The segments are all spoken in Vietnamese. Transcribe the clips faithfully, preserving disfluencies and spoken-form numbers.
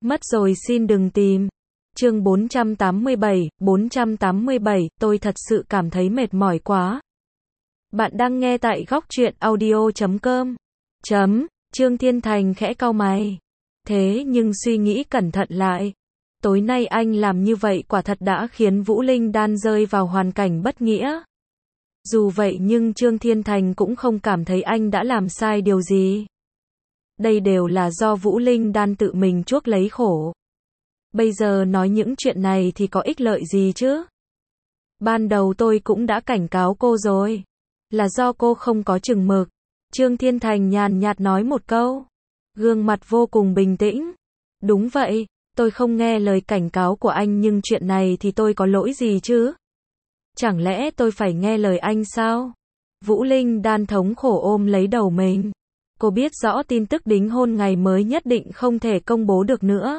Mất rồi xin đừng tìm. Chương bốn trăm tám mươi bảy, bốn trăm tám mươi bảy, tôi thật sự cảm thấy mệt mỏi quá. Bạn đang nghe tại góc truyện audio chấm com. Chấm, Trương Thiên Thành khẽ cau mày. Thế nhưng suy nghĩ cẩn thận lại. Tối nay anh làm như vậy quả thật đã khiến Vũ Linh Đan rơi vào hoàn cảnh bất nghĩa. Dù vậy nhưng Trương Thiên Thành cũng không cảm thấy anh đã làm sai điều gì. Đây đều là do Vũ Linh Đan tự mình chuốc lấy khổ. Bây giờ nói những chuyện này thì có ích lợi gì chứ? Ban đầu tôi cũng đã cảnh cáo cô rồi. Là do cô không có chừng mực. Trương Thiên Thành nhàn nhạt nói một câu. Gương mặt vô cùng bình tĩnh. Đúng vậy, tôi không nghe lời cảnh cáo của anh nhưng chuyện này thì tôi có lỗi gì chứ? Chẳng lẽ tôi phải nghe lời anh sao? Vũ Linh Đan thống khổ ôm lấy đầu mình. Cô biết rõ tin tức đính hôn ngày mới nhất định không thể công bố được nữa.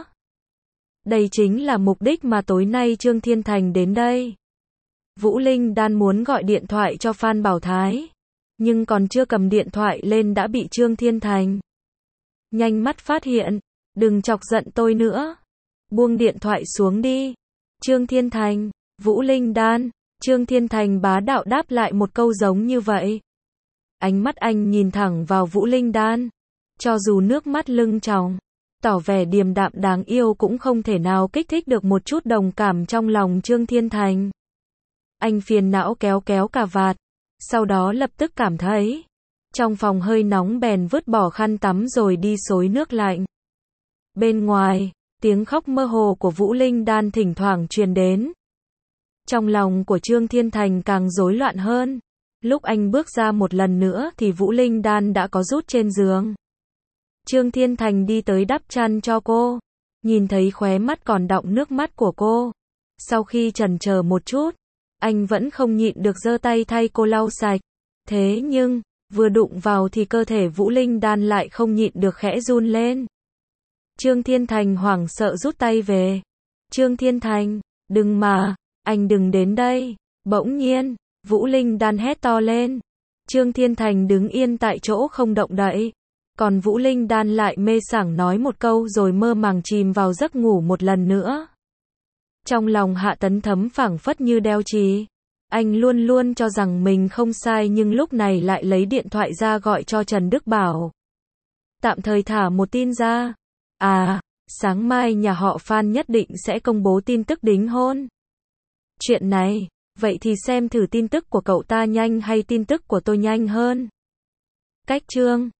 Đây chính là mục đích mà tối nay Trương Thiên Thành đến đây. Vũ Linh Đan muốn gọi điện thoại cho Phan Bảo Thái. Nhưng còn chưa cầm điện thoại lên đã bị Trương Thiên Thành nhanh mắt phát hiện. Đừng chọc giận tôi nữa. Buông điện thoại xuống đi. Trương Thiên Thành, Vũ Linh Đan. Trương Thiên Thành bá đạo đáp lại một câu giống như vậy. Ánh mắt anh nhìn thẳng vào Vũ Linh Đan. Cho dù nước mắt lưng tròng, tỏ vẻ điềm đạm đáng yêu cũng không thể nào kích thích được một chút đồng cảm trong lòng Trương Thiên Thành. Anh phiền não kéo kéo cà vạt. Sau đó lập tức cảm thấy trong phòng hơi nóng bèn vứt bỏ khăn tắm rồi đi xối nước lạnh. Bên ngoài, tiếng khóc mơ hồ của Vũ Linh Đan thỉnh thoảng truyền đến. Trong lòng của Trương Thiên Thành càng rối loạn hơn. Lúc anh bước ra một lần nữa thì Vũ Linh Đan đã có rút trên giường. Trương Thiên Thành đi tới đắp chăn cho cô. Nhìn thấy khóe mắt còn đọng nước mắt của cô. Sau khi chần chờ một chút, anh vẫn không nhịn được giơ tay thay cô lau sạch. Thế nhưng, vừa đụng vào thì cơ thể Vũ Linh Đan lại không nhịn được khẽ run lên. Trương Thiên Thành hoảng sợ rút tay về. Trương Thiên Thành, đừng mà, anh đừng đến đây. Bỗng nhiên, Vũ Linh Đan hét to lên. Trương Thiên Thành đứng yên tại chỗ không động đậy. Còn Vũ Linh Đan lại mê sảng nói một câu rồi mơ màng chìm vào giấc ngủ một lần nữa. Trong lòng Hạ Tấn Thấm phảng phất như đeo chì. Anh luôn luôn cho rằng mình không sai nhưng lúc này lại lấy điện thoại ra gọi cho Trần Đức Bảo. Tạm thời thả một tin ra. À, sáng mai nhà họ Phan nhất định sẽ công bố tin tức đính hôn. Chuyện này, vậy thì xem thử tin tức của cậu ta nhanh hay tin tức của tôi nhanh hơn. Cách chương